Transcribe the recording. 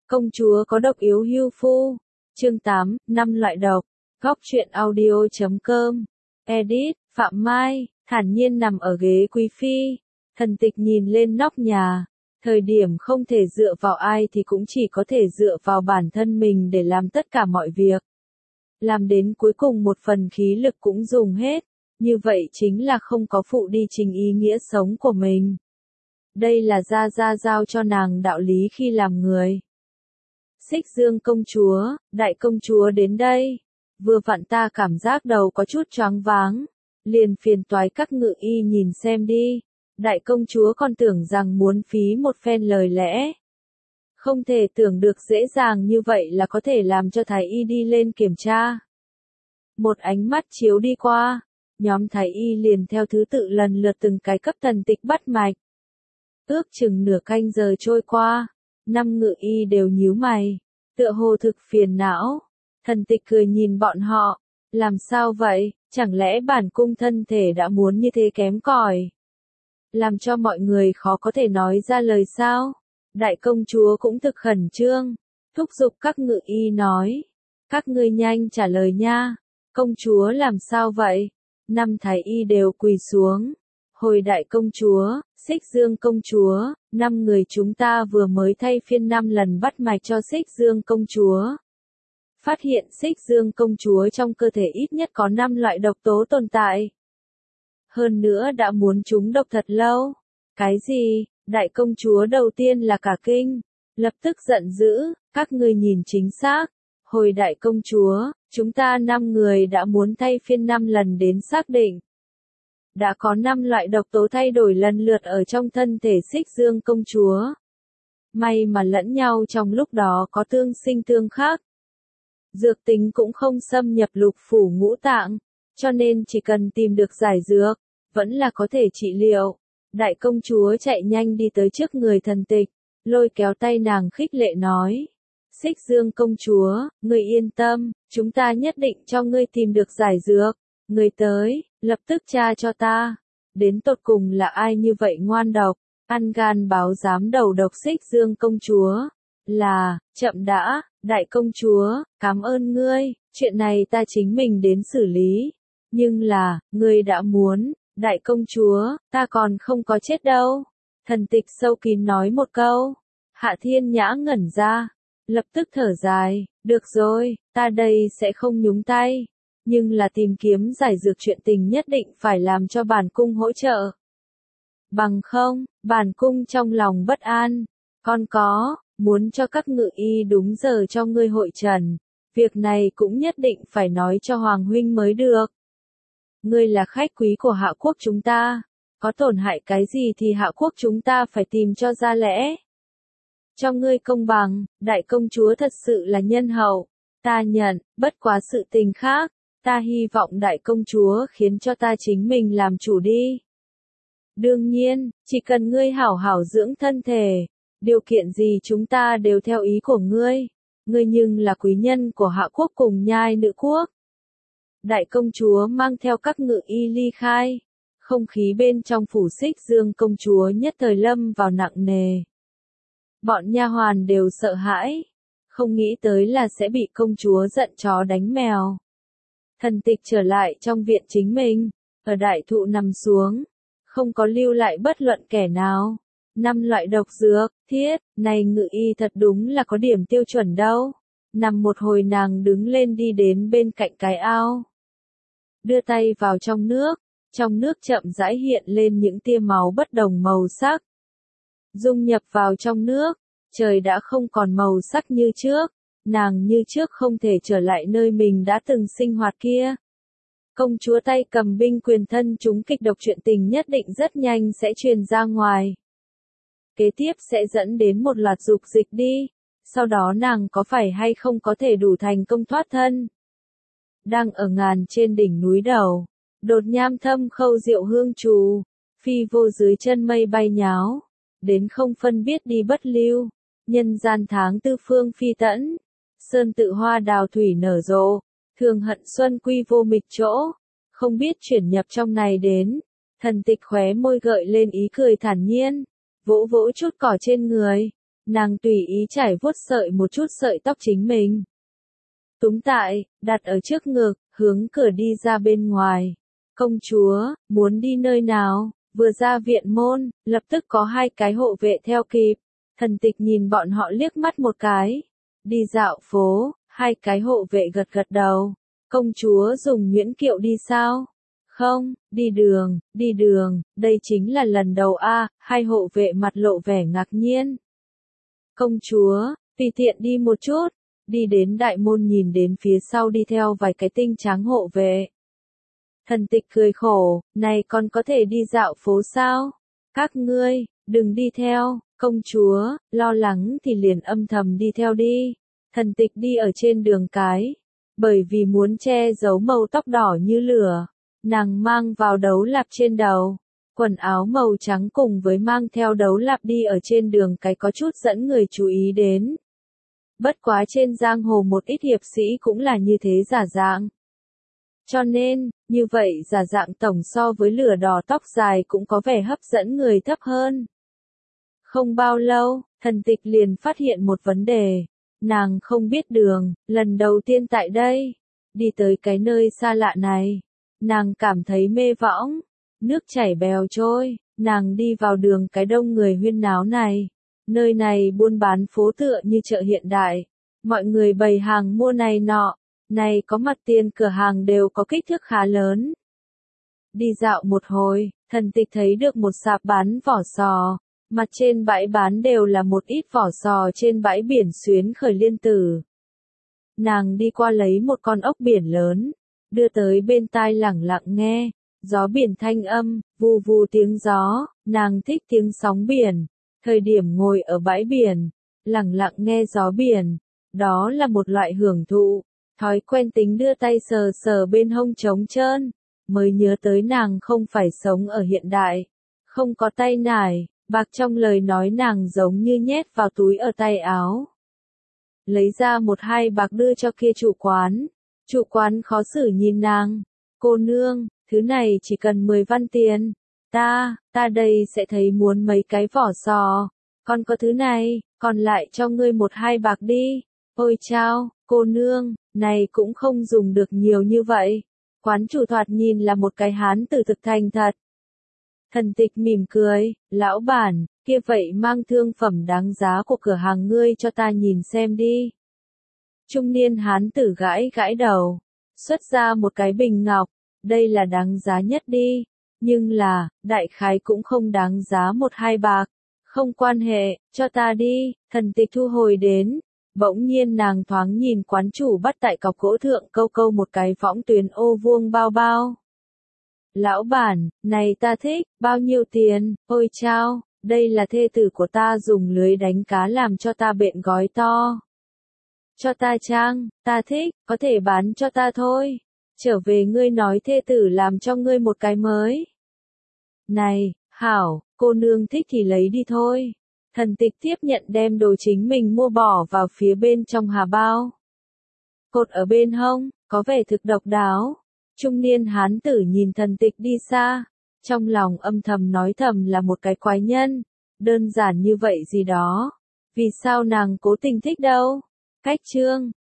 Công chúa có độc yếu hưu phu. Chương 8, 5 loại độc. Góc truyện audio.com. Edit, Phạm Mai, thản nhiên nằm ở ghế quý phi. Thần tịch nhìn lên nóc nhà. Thời điểm không thể dựa vào ai thì cũng chỉ có thể dựa vào bản thân mình để làm tất cả mọi việc. Làm đến cuối cùng một phần khí lực cũng dùng hết. Như vậy chính là không có phụ đi trình ý nghĩa sống của mình. Đây là Gia giao cho nàng đạo lý khi làm người. Xích Dương công chúa, đại công chúa đến đây. Vừa vặn ta cảm giác đầu có chút choáng váng. Liền phiền toái các ngự y nhìn xem đi. Đại công chúa còn tưởng rằng muốn phí một phen lời lẽ. Không thể tưởng được dễ dàng như vậy là có thể làm cho thái y đi lên kiểm tra. Một ánh mắt chiếu đi qua. Nhóm thái y liền theo thứ tự lần lượt từng cái cấp thần tịch bắt mạch. Ước chừng nửa canh giờ trôi qua, 5 ngự y đều nhíu mày, tựa hồ thực phiền não. Thần tịch cười nhìn bọn họ, làm sao vậy, chẳng lẽ bản cung thân thể đã muốn như thế kém cỏi, làm cho mọi người khó có thể nói ra lời sao? Đại công chúa cũng thực khẩn trương, thúc giục các ngự y nói, các ngươi nhanh trả lời nha, công chúa làm sao vậy? 5 thái y đều quỳ xuống. Hồi đại công chúa, Xích Dương công chúa, 5 người chúng ta vừa mới thay phiên 5 lần bắt mạch cho Xích Dương công chúa. Phát hiện Xích Dương công chúa trong cơ thể ít nhất có 5 loại độc tố tồn tại. Hơn nữa đã muốn trúng độc thật lâu. Cái gì? Đại công chúa đầu tiên là cả kinh, lập tức giận dữ, các ngươi nhìn chính xác. Hồi đại công chúa, chúng ta 5 người đã muốn thay phiên 5 lần đến xác định. Đã có 5 loại độc tố thay đổi lần lượt ở trong thân thể Xích Dương công chúa. May mà lẫn nhau trong lúc đó có tương sinh tương khắc. Dược tính cũng không xâm nhập lục phủ ngũ tạng, cho nên chỉ cần tìm được giải dược, vẫn là có thể trị liệu. Đại công chúa chạy nhanh đi tới trước người thần tịch, lôi kéo tay nàng khích lệ nói. Xích Dương công chúa, ngươi yên tâm, chúng ta nhất định cho ngươi tìm được giải dược. Ngươi tới, lập tức tra cho ta. Đến tột cùng là ai như vậy ngoan độc, ăn gan báo dám đầu độc Xích Dương công chúa. Là, chậm đã, đại công chúa, cảm ơn ngươi, chuyện này ta chính mình đến xử lý. Nhưng là, ngươi đã muốn, đại công chúa, ta còn không có chết đâu. Thần tịch sâu kín nói một câu. Hạ Thiên Nhã ngẩn ra, lập tức thở dài, được rồi, ta đây sẽ không nhúng tay. Nhưng là tìm kiếm giải dược chuyện tình nhất định phải làm cho bản cung hỗ trợ. Bằng không, bản cung trong lòng bất an. Còn có, muốn cho các ngự y đúng giờ cho ngươi hội trần. Việc này cũng nhất định phải nói cho Hoàng huynh mới được. Ngươi là khách quý của Hạ quốc chúng ta. Có tổn hại cái gì thì Hạ quốc chúng ta phải tìm cho ra lẽ. Cho ngươi công bằng, đại công chúa thật sự là nhân hậu. Ta nhận, bất quá sự tình khác. Ta hy vọng đại công chúa khiến cho ta chính mình làm chủ đi. Đương nhiên, chỉ cần ngươi hảo hảo dưỡng thân thể, điều kiện gì chúng ta đều theo ý của ngươi. Ngươi nhưng là quý nhân của Hạ quốc cùng Nhai nữ quốc. Đại công chúa mang theo các ngự y ly khai. Không khí bên trong phủ Xích Dương công chúa nhất thời lâm vào nặng nề. Bọn nha hoàn đều sợ hãi. Không nghĩ tới là sẽ bị công chúa giận chó đánh mèo. Thần tịch trở lại trong viện chính mình, ở đại thụ nằm xuống, không có lưu lại bất luận kẻ nào. 5 loại độc dược, thiết, này ngự y thật đúng là có điểm tiêu chuẩn đâu. Nằm một hồi nàng đứng lên đi đến bên cạnh cái ao. Đưa tay vào trong nước chậm rãi hiện lên những tia máu bất đồng màu sắc. Dung nhập vào trong nước, trời đã không còn màu sắc như trước. Nàng như trước không thể trở lại nơi mình đã từng sinh hoạt kia. Công chúa tay cầm binh quyền thân chúng kịch độc chuyện tình nhất định rất nhanh sẽ truyền ra ngoài. Kế tiếp sẽ dẫn đến một loạt dục dịch đi. Sau đó nàng có phải hay không có thể đủ thành công thoát thân. Đang ở ngàn trên đỉnh núi đầu. Đột nham thâm khâu diệu hương trù. Phi vô dưới chân mây bay nháo. Đến không phân biết đi bất lưu. Nhân gian tháng tư phương phi tẫn. Sơn tự hoa đào thủy nở rộ, thường hận xuân quy vô mịch chỗ, không biết chuyển nhập trong này đến. Thần tịch khóe môi gợi lên ý cười thản nhiên, vỗ vỗ chút cỏ trên người, Nàng tùy ý trải vuốt sợi một chút sợi tóc chính mình. Túm tại, đặt ở trước ngực, hướng cửa đi ra bên ngoài. Công chúa, muốn đi nơi nào? Vừa ra viện môn, lập tức có hai cái hộ vệ theo kịp. Thần tịch nhìn bọn họ liếc mắt một cái. Đi dạo phố, hai cái hộ vệ gật gật đầu. Công chúa dùng nhuyễn kiệu đi sao? Không, đi đường, đây chính là lần đầu a. Hai hộ vệ mặt lộ vẻ ngạc nhiên. Công chúa, tùy tiện đi một chút. Đi đến đại môn nhìn đến phía sau đi theo vài cái tinh tráng hộ vệ. Thần tịch cười khổ, này còn có thể đi dạo phố sao? Các ngươi, đừng đi theo, công chúa, lo lắng thì liền âm thầm đi theo đi. Thần tịch đi ở trên đường cái, bởi vì muốn che giấu màu tóc đỏ như lửa, nàng mang vào đấu lạp trên đầu. Quần áo màu trắng cùng với mang theo đấu lạp đi ở trên đường cái có chút dẫn người chú ý đến. Bất quá trên giang hồ một ít hiệp sĩ cũng là như thế giả dạng. Cho nên, như vậy giả dạng tổng so với lửa đỏ tóc dài cũng có vẻ hấp dẫn người thấp hơn. Không bao lâu, thần tịch liền phát hiện một vấn đề. Nàng không biết đường, lần đầu tiên tại đây. Đi tới cái nơi xa lạ này. Nàng cảm thấy mê võng. Nước chảy bèo trôi, nàng đi vào đường cái đông người huyên náo này. Nơi này buôn bán phố tựa như chợ hiện đại. Mọi người bày hàng mua này nọ. Này có mặt tiền cửa hàng đều có kích thước khá lớn. Đi dạo một hồi, thần tịch thấy được một sạp bán vỏ sò. Mặt trên bãi bán đều là một ít vỏ sò trên bãi biển xuyến khởi liên tử. Nàng đi qua lấy một con ốc biển lớn, đưa tới bên tai lẳng lặng nghe. Gió biển thanh âm, vù vù tiếng gió, nàng thích tiếng sóng biển. Thời điểm ngồi ở bãi biển, lẳng lặng nghe gió biển, đó là một loại hưởng thụ. Thói quen tính đưa tay sờ sờ bên hông trống trơn, mới nhớ tới nàng không phải sống ở hiện đại, không có tay nải, bạc trong lời nói nàng giống như nhét vào túi ở tay áo. Lấy ra một hai bạc đưa cho kia chủ quán khó xử nhìn nàng, cô nương, thứ này chỉ cần 10 văn tiền, ta đây sẽ thấy muốn mấy cái vỏ sò, còn có thứ này, còn lại cho ngươi một hai bạc đi, ôi chao, cô nương, này cũng không dùng được nhiều như vậy. Quán chủ thoạt nhìn là một cái hán tử thực thành thật. Thần tịch mỉm cười, lão bản, kia vậy mang thương phẩm đáng giá của cửa hàng ngươi cho ta nhìn xem đi. Trung niên hán tử gãi gãi đầu, xuất ra một cái bình ngọc, đây là đáng giá nhất đi, nhưng là, đại khái cũng không đáng giá một hai bạc. Không quan hệ, cho ta đi, thần tịch thu hồi đến. Bỗng nhiên nàng thoáng nhìn quán chủ bắt tại cọc gỗ thượng câu một cái võng tuyến ô vuông bao bao. Lão bản, này ta thích, bao nhiêu tiền, ôi chao, đây là thê tử của ta dùng lưới đánh cá làm cho ta bện gói to. Cho ta trang, ta thích, có thể bán cho ta thôi. Trở về ngươi nói thê tử làm cho ngươi một cái mới. Này, hảo, cô nương thích thì lấy đi thôi. Thần tịch tiếp nhận đem đồ chính mình mua bỏ vào phía bên trong hà bao. Cột ở bên hông, có vẻ thực độc đáo. Trung niên hán tử nhìn thần tịch đi xa. Trong lòng âm thầm nói thầm là một cái quái nhân. Đơn giản như vậy gì đó. Vì sao nàng cố tình thích đâu? Cách chương